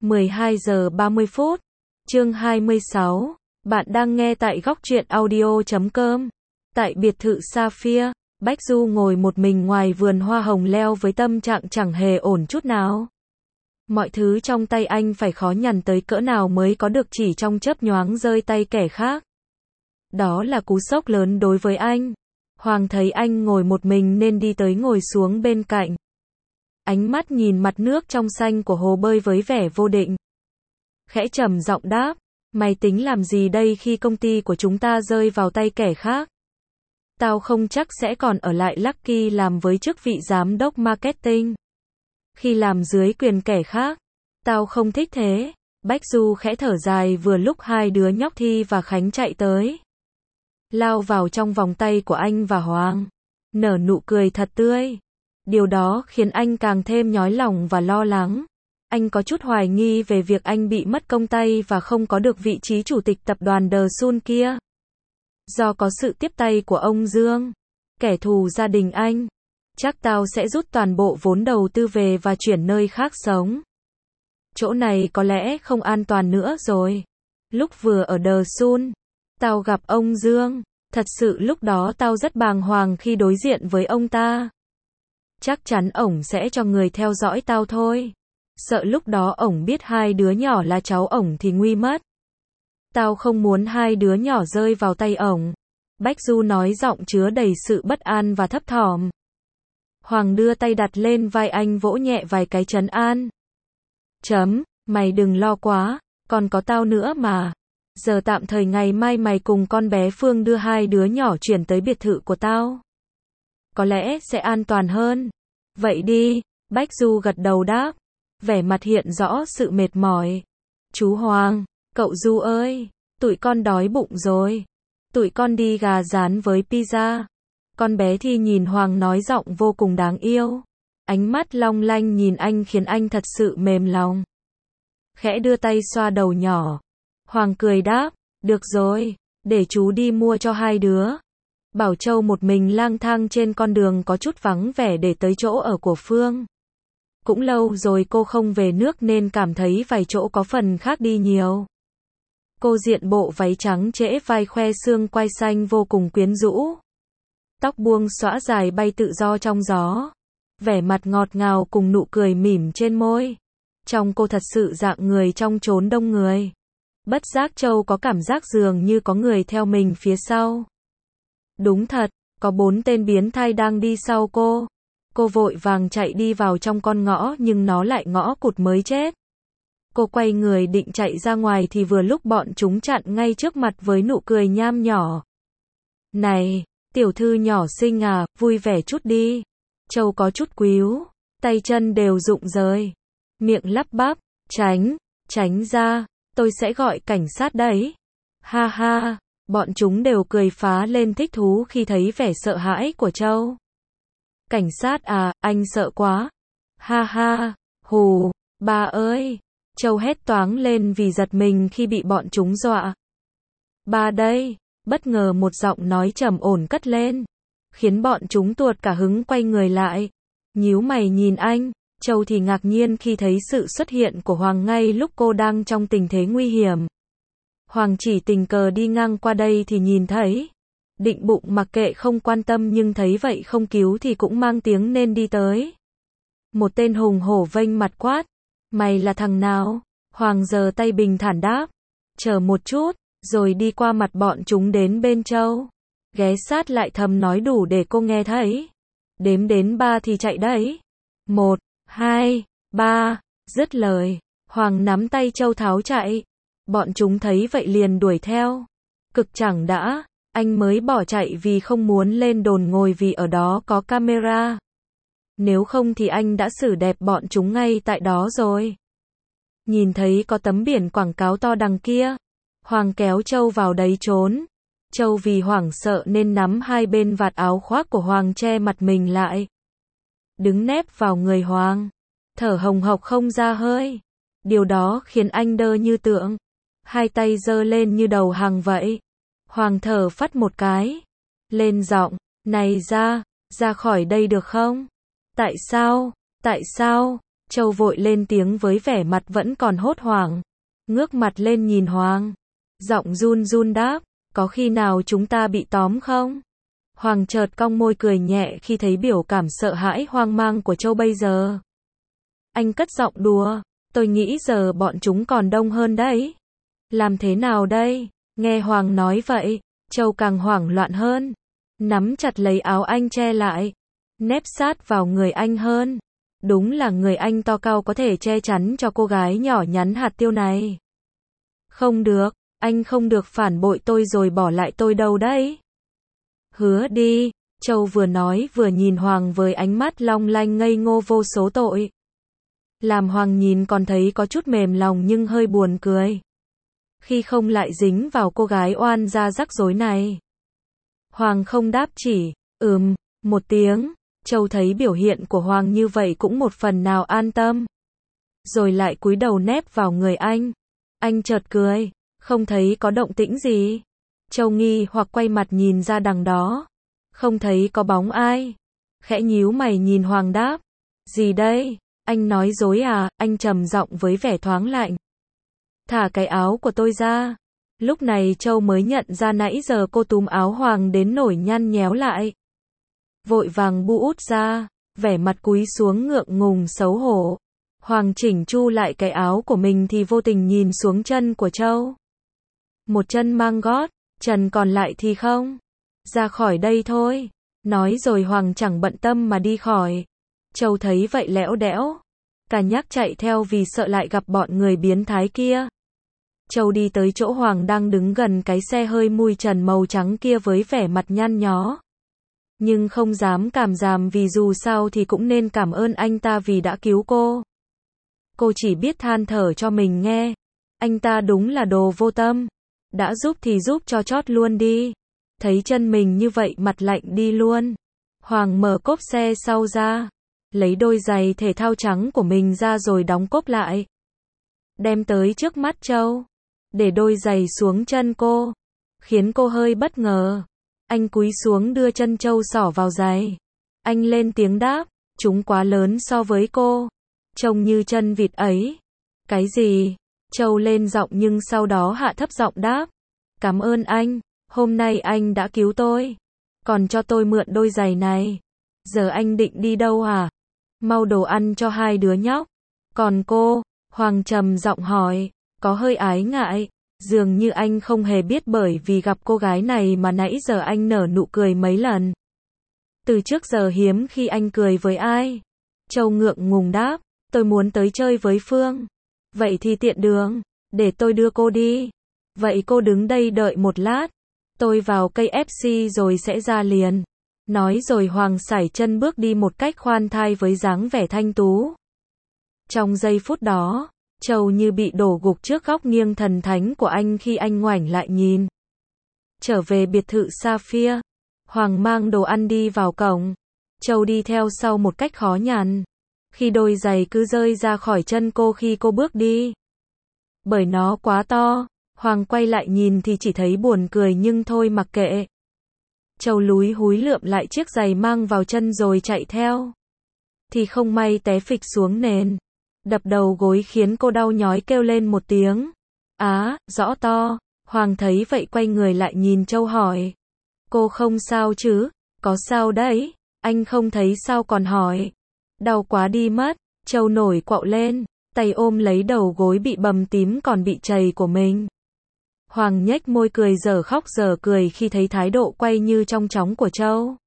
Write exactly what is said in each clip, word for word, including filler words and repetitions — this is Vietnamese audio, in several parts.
mười hai giờ ba mươi phút. Chương hai mươi sáu. Bạn đang nghe tại góc truyện audio chấm com. Tại biệt thự Sapphire, Bách Du ngồi một mình ngoài vườn hoa hồng leo với tâm trạng chẳng hề ổn chút nào. Mọi thứ trong tay anh phải khó nhằn tới cỡ nào mới có được chỉ trong chớp nhoáng rơi tay kẻ khác. Đó là cú sốc lớn đối với anh. Hoàng thấy anh ngồi một mình nên đi tới ngồi xuống bên cạnh. Ánh mắt nhìn mặt nước trong xanh của hồ bơi với vẻ vô định. Khẽ trầm giọng đáp, mày tính làm gì đây khi công ty của chúng ta rơi vào tay kẻ khác? Tao không chắc sẽ còn ở lại Lucky làm với chức vị giám đốc marketing. Khi làm dưới quyền kẻ khác, tao không thích thế. Bách Du khẽ thở dài vừa lúc hai đứa nhóc Thi và Khánh chạy tới. Lao vào trong vòng tay của anh và Hoàng. Nở nụ cười thật tươi. Điều đó khiến anh càng thêm nhói lòng và lo lắng. Anh có chút hoài nghi về việc anh bị mất công tay và không có được vị trí chủ tịch tập đoàn The Sun kia. Do có sự tiếp tay của ông Dương, kẻ thù gia đình anh. Chắc tao sẽ rút toàn bộ vốn đầu tư về và chuyển nơi khác sống. Chỗ này có lẽ không an toàn nữa rồi. Lúc vừa ở The Sun, tao gặp ông Dương. Thật sự lúc đó tao rất bàng hoàng khi đối diện với ông ta. Chắc chắn ổng sẽ cho người theo dõi tao thôi. Sợ lúc đó ổng biết hai đứa nhỏ là cháu ổng thì nguy mất. Tao không muốn hai đứa nhỏ rơi vào tay ổng. Bách Du nói giọng chứa đầy sự bất an và thấp thỏm. Hoàng đưa tay đặt lên vai anh vỗ nhẹ vài cái trấn an. Chấm, mày đừng lo quá, còn có tao nữa mà. Giờ tạm thời ngày mai mày cùng con bé Phương đưa hai đứa nhỏ chuyển tới biệt thự của tao. Có lẽ sẽ an toàn hơn. Vậy đi, Bách Du gật đầu đáp. Vẻ mặt hiện rõ sự mệt mỏi. Chú Hoàng, cậu Du ơi, tụi con đói bụng rồi. Tụi con đi gà rán với pizza. Con bé Thi nhìn Hoàng nói giọng vô cùng đáng yêu. Ánh mắt long lanh nhìn anh khiến anh thật sự mềm lòng. Khẽ đưa tay xoa đầu nhỏ. Hoàng cười đáp, được rồi, để chú đi mua cho hai đứa. Bảo Châu một mình lang thang trên con đường có chút vắng vẻ để tới chỗ ở của Phương. Cũng lâu rồi cô không về nước nên cảm thấy vài chỗ có phần khác đi nhiều. Cô diện bộ váy trắng trễ vai khoe xương quai xanh vô cùng quyến rũ. Tóc buông xõa dài bay tự do trong gió. Vẻ mặt ngọt ngào cùng nụ cười mỉm trên môi. Trông cô thật sự dạng người trong chốn đông người. Bất giác Châu có cảm giác dường như có người theo mình phía sau. Đúng thật, có bốn tên biến thái đang đi sau cô. Cô vội vàng chạy đi vào trong con ngõ nhưng nó lại ngõ cụt mới chết. Cô quay người định chạy ra ngoài thì vừa lúc bọn chúng chặn ngay trước mặt với nụ cười nham nhỏ. Này, tiểu thư nhỏ xinh à, vui vẻ chút đi. Châu có chút quíu, tay chân đều rụng rời. Miệng lắp bắp, tránh, tránh ra, tôi sẽ gọi cảnh sát đấy. Ha ha, bọn chúng đều cười phá lên thích thú khi thấy vẻ sợ hãi của Châu. Cảnh sát à, anh sợ quá. Ha ha, hù, ba ơi. Châu hét toáng lên vì giật mình khi bị bọn chúng dọa. Ba đây, bất ngờ một giọng nói trầm ổn cất lên. Khiến bọn chúng tuột cả hứng quay người lại. Nhíu mày nhìn anh, Châu thì ngạc nhiên khi thấy sự xuất hiện của Hoàng ngay lúc cô đang trong tình thế nguy hiểm. Hoàng chỉ tình cờ đi ngang qua đây thì nhìn thấy. Định bụng mặc kệ không quan tâm nhưng thấy vậy không cứu thì cũng mang tiếng nên đi tới. Một tên hùng hổ vênh mặt quát. Mày là thằng nào? Hoàng giơ tay bình thản đáp. Chờ một chút, rồi đi qua mặt bọn chúng đến bên Châu. Ghé sát lại thầm nói đủ để cô nghe thấy. Đếm đến ba thì chạy đấy. Một, hai, ba, dứt lời. Hoàng nắm tay Châu tháo chạy. Bọn chúng thấy vậy liền đuổi theo. Cực chẳng đã, anh mới bỏ chạy vì không muốn lên đồn ngồi vì ở đó có camera. Nếu không thì anh đã xử đẹp bọn chúng ngay tại đó rồi. Nhìn thấy có tấm biển quảng cáo to đằng kia. Hoàng kéo Châu vào đấy trốn. Châu vì hoảng sợ nên nắm hai bên vạt áo khoác của Hoàng che mặt mình lại. Đứng nép vào người Hoàng. Thở hồng hộc không ra hơi. Điều đó khiến anh đơ như tượng. Hai tay giơ lên như đầu hàng vậy. Hoàng thở phắt một cái. Lên giọng, này ra, ra khỏi đây được không? Tại sao, tại sao, Châu vội lên tiếng với vẻ mặt vẫn còn hốt hoảng. Ngước mặt lên nhìn Hoàng. Giọng run run đáp, có khi nào chúng ta bị tóm không? Hoàng chợt cong môi cười nhẹ khi thấy biểu cảm sợ hãi hoang mang của Châu bây giờ. Anh cất giọng đùa, tôi nghĩ giờ bọn chúng còn đông hơn đấy. Làm thế nào đây? Nghe Hoàng nói vậy, Châu càng hoảng loạn hơn. Nắm chặt lấy áo anh che lại. Nép sát vào người anh hơn. Đúng là người anh to cao có thể che chắn cho cô gái nhỏ nhắn hạt tiêu này. Không được, anh không được phản bội tôi rồi bỏ lại tôi đâu đấy. Hứa đi, Châu vừa nói vừa nhìn Hoàng với ánh mắt long lanh ngây ngô vô số tội. Làm Hoàng nhìn còn thấy có chút mềm lòng nhưng hơi buồn cười. Khi không lại dính vào cô gái oan gia rắc rối này. Hoàng không đáp chỉ, ừm, một tiếng. Châu thấy biểu hiện của Hoàng như vậy cũng một phần nào an tâm. Rồi lại cúi đầu nép vào người anh. Anh chợt cười, không thấy có động tĩnh gì. Châu nghi hoặc quay mặt nhìn ra đằng đó. Không thấy có bóng ai. Khẽ nhíu mày nhìn Hoàng đáp. Gì đây? Anh nói dối à? Anh trầm giọng với vẻ thoáng lạnh. Thả cái áo của tôi ra. Lúc này Châu mới nhận ra nãy giờ cô túm áo Hoàng đến nổi nhăn nhéo lại. Vội vàng bu út ra, vẻ mặt cúi xuống ngượng ngùng xấu hổ. Hoàng chỉnh chu lại cái áo của mình thì vô tình nhìn xuống chân của Châu. Một chân mang gót, chân còn lại thì không. Ra khỏi đây thôi. Nói rồi Hoàng chẳng bận tâm mà đi khỏi. Châu thấy vậy lẽo đẽo. Cả nhắc chạy theo vì sợ lại gặp bọn người biến thái kia. Châu đi tới chỗ Hoàng đang đứng gần cái xe hơi mui trần màu trắng kia với vẻ mặt nhăn nhó. Nhưng không dám cảm giảm vì dù sao thì cũng nên cảm ơn anh ta vì đã cứu cô. Cô chỉ biết than thở cho mình nghe. Anh ta đúng là đồ vô tâm. Đã giúp thì giúp cho chót luôn đi. Thấy chân mình như vậy mặt lạnh đi luôn. Hoàng mở cốp xe sau ra. Lấy đôi giày thể thao trắng của mình ra rồi đóng cốp lại. Đem tới trước mắt Châu. Để đôi giày xuống chân cô. Khiến cô hơi bất ngờ. Anh cúi xuống đưa chân Châu xỏ vào giày. Anh lên tiếng đáp. Chúng quá lớn so với cô. Trông như chân vịt ấy. Cái gì? Châu lên giọng nhưng sau đó hạ thấp giọng đáp. Cảm ơn anh. Hôm nay anh đã cứu tôi. Còn cho tôi mượn đôi giày này. Giờ anh định đi đâu hả? Mau đồ ăn cho hai đứa nhóc. Còn cô? Hoàng trầm giọng hỏi. Có hơi ái ngại. Dường như anh không hề biết bởi vì gặp cô gái này mà nãy giờ anh nở nụ cười mấy lần. Từ trước giờ hiếm khi anh cười với ai. Châu ngượng ngùng đáp. Tôi muốn tới chơi với Phương. Vậy thì tiện đường. Để tôi đưa cô đi. Vậy cô đứng đây đợi một lát. Tôi vào ca ép xê rồi sẽ ra liền. Nói rồi Hoàng sải chân bước đi một cách khoan thai với dáng vẻ thanh tú. Trong giây phút đó, Châu như bị đổ gục trước góc nghiêng thần thánh của anh khi anh ngoảnh lại nhìn. Trở về biệt thự Sapphire, Hoàng mang đồ ăn đi vào cổng. Châu đi theo sau một cách khó nhằn. Khi đôi giày cứ rơi ra khỏi chân cô khi cô bước đi. Bởi nó quá to, Hoàng quay lại nhìn thì chỉ thấy buồn cười nhưng thôi mặc kệ. Châu lúi húi lượm lại chiếc giày mang vào chân rồi chạy theo. Thì không may té phịch xuống nền. Đập đầu gối khiến cô đau nhói kêu lên một tiếng. Á, rõ to. Hoàng thấy vậy quay người lại nhìn Châu hỏi. Cô không sao chứ? Có sao đấy? Anh không thấy sao còn hỏi. Đau quá đi mất. Châu nổi quạo lên. Tay ôm lấy đầu gối bị bầm tím còn bị chảy của mình. Hoàng nhếch môi cười dở khóc dở cười khi thấy thái độ quay như trong chóng của Châu.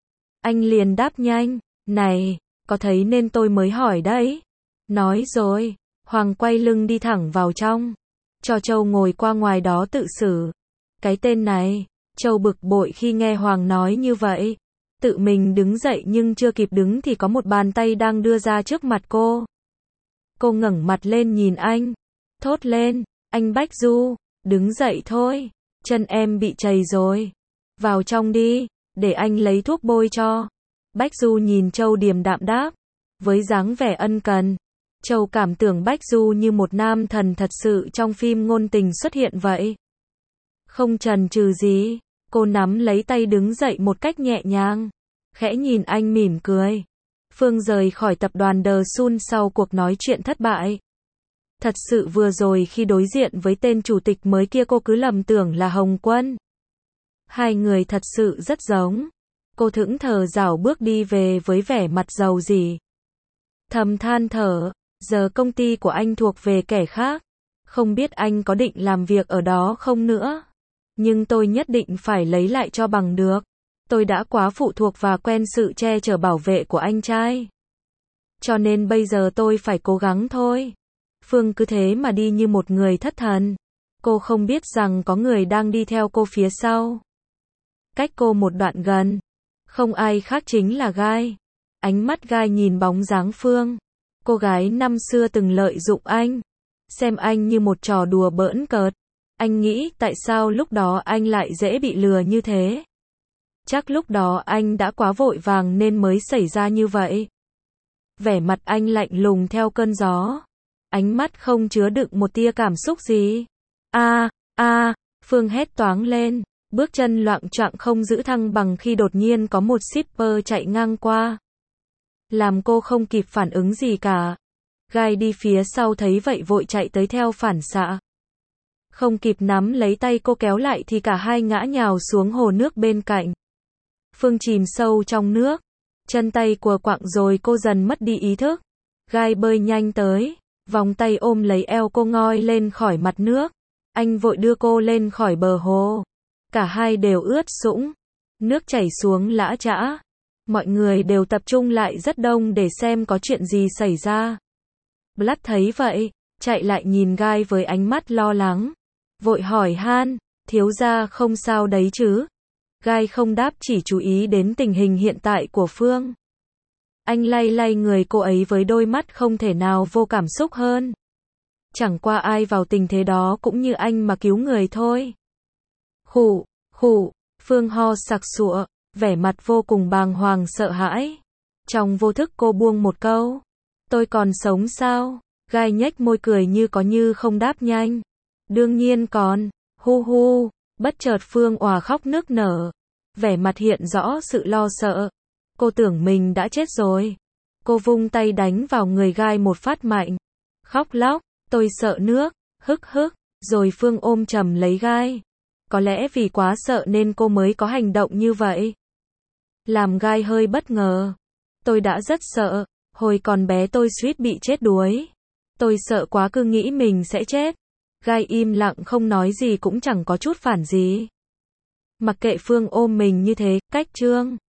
Anh liền đáp nhanh. Này, có thấy nên tôi mới hỏi đấy. Nói rồi, Hoàng quay lưng đi thẳng vào trong. Cho Châu ngồi qua ngoài đó tự xử. Cái tên này, Châu bực bội khi nghe Hoàng nói như vậy. Tự mình đứng dậy nhưng chưa kịp đứng thì có một bàn tay đang đưa ra trước mặt cô. Cô ngẩng mặt lên nhìn anh. Thốt lên, anh Bách Du, đứng dậy thôi. Chân em bị chảy rồi. Vào trong đi, để anh lấy thuốc bôi cho. Bách Du nhìn Châu điềm đạm đáp. Với dáng vẻ ân cần. Châu cảm tưởng Bách Du như một nam thần thật sự trong phim ngôn tình xuất hiện vậy. Không chần chừ gì, cô nắm lấy tay đứng dậy một cách nhẹ nhàng. Khẽ nhìn anh mỉm cười. Phương rời khỏi tập đoàn The Sun sau cuộc nói chuyện thất bại. Thật sự vừa rồi khi đối diện với tên chủ tịch mới kia cô cứ lầm tưởng là Hồng Quân. Hai người thật sự rất giống. Cô thẫn thờ dảo bước đi về với vẻ mặt giàu dỉ. Thầm than thở, giờ công ty của anh thuộc về kẻ khác. Không biết anh có định làm việc ở đó không nữa. Nhưng tôi nhất định phải lấy lại cho bằng được. Tôi đã quá phụ thuộc và quen sự che chở bảo vệ của anh trai. Cho nên bây giờ tôi phải cố gắng thôi. Phương cứ thế mà đi như một người thất thần. Cô không biết rằng có người đang đi theo cô phía sau. Cách cô một đoạn gần. Không ai khác chính là Gai. Ánh mắt Gai nhìn bóng dáng Phương. Cô gái năm xưa từng lợi dụng anh. Xem anh như một trò đùa bỡn cợt. Anh nghĩ tại sao lúc đó anh lại dễ bị lừa như thế. Chắc lúc đó anh đã quá vội vàng nên mới xảy ra như vậy. Vẻ mặt anh lạnh lùng theo cơn gió. Ánh mắt không chứa đựng một tia cảm xúc gì. A, a, Phương hét toáng lên. Bước chân loạng choạng không giữ thăng bằng khi đột nhiên có một shipper chạy ngang qua. Làm cô không kịp phản ứng gì cả. Gai đi phía sau thấy vậy vội chạy tới theo phản xạ. Không kịp nắm lấy tay cô kéo lại thì cả hai ngã nhào xuống hồ nước bên cạnh. Phương chìm sâu trong nước. Chân tay quờ quạng rồi cô dần mất đi ý thức. Gai bơi nhanh tới. Vòng tay ôm lấy eo cô ngoi lên khỏi mặt nước. Anh vội đưa cô lên khỏi bờ hồ. Cả hai đều ướt sũng. Nước chảy xuống lã chã. Mọi người đều tập trung lại rất đông để xem có chuyện gì xảy ra. Blood thấy vậy, chạy lại nhìn Gai với ánh mắt lo lắng. Vội hỏi han, thiếu gia không sao đấy chứ? Gai không đáp chỉ chú ý đến tình hình hiện tại của Phương. Anh lay lay người cô ấy với đôi mắt không thể nào vô cảm xúc hơn. Chẳng qua ai vào tình thế đó cũng như anh mà cứu người thôi. Khụ, khụ, Phương ho sặc sụa, vẻ mặt vô cùng bàng hoàng sợ hãi. Trong vô thức cô buông một câu. Tôi còn sống sao? Gai nhếch môi cười như có như không đáp nhanh. Đương nhiên còn, hu hu, bất chợt Phương òa khóc nức nở. Vẻ mặt hiện rõ sự lo sợ. Cô tưởng mình đã chết rồi. Cô vung tay đánh vào người Gai một phát mạnh. Khóc lóc, tôi sợ nước, hức hức, rồi Phương ôm chầm lấy Gai. Có lẽ vì quá sợ nên cô mới có hành động như vậy. Làm Gai hơi bất ngờ. Tôi đã rất sợ, hồi còn bé tôi suýt bị chết đuối. Tôi sợ quá cứ nghĩ mình sẽ chết. Gai im lặng không nói gì cũng chẳng có chút phản gì. Mặc kệ Phương ôm mình như thế, cách chương.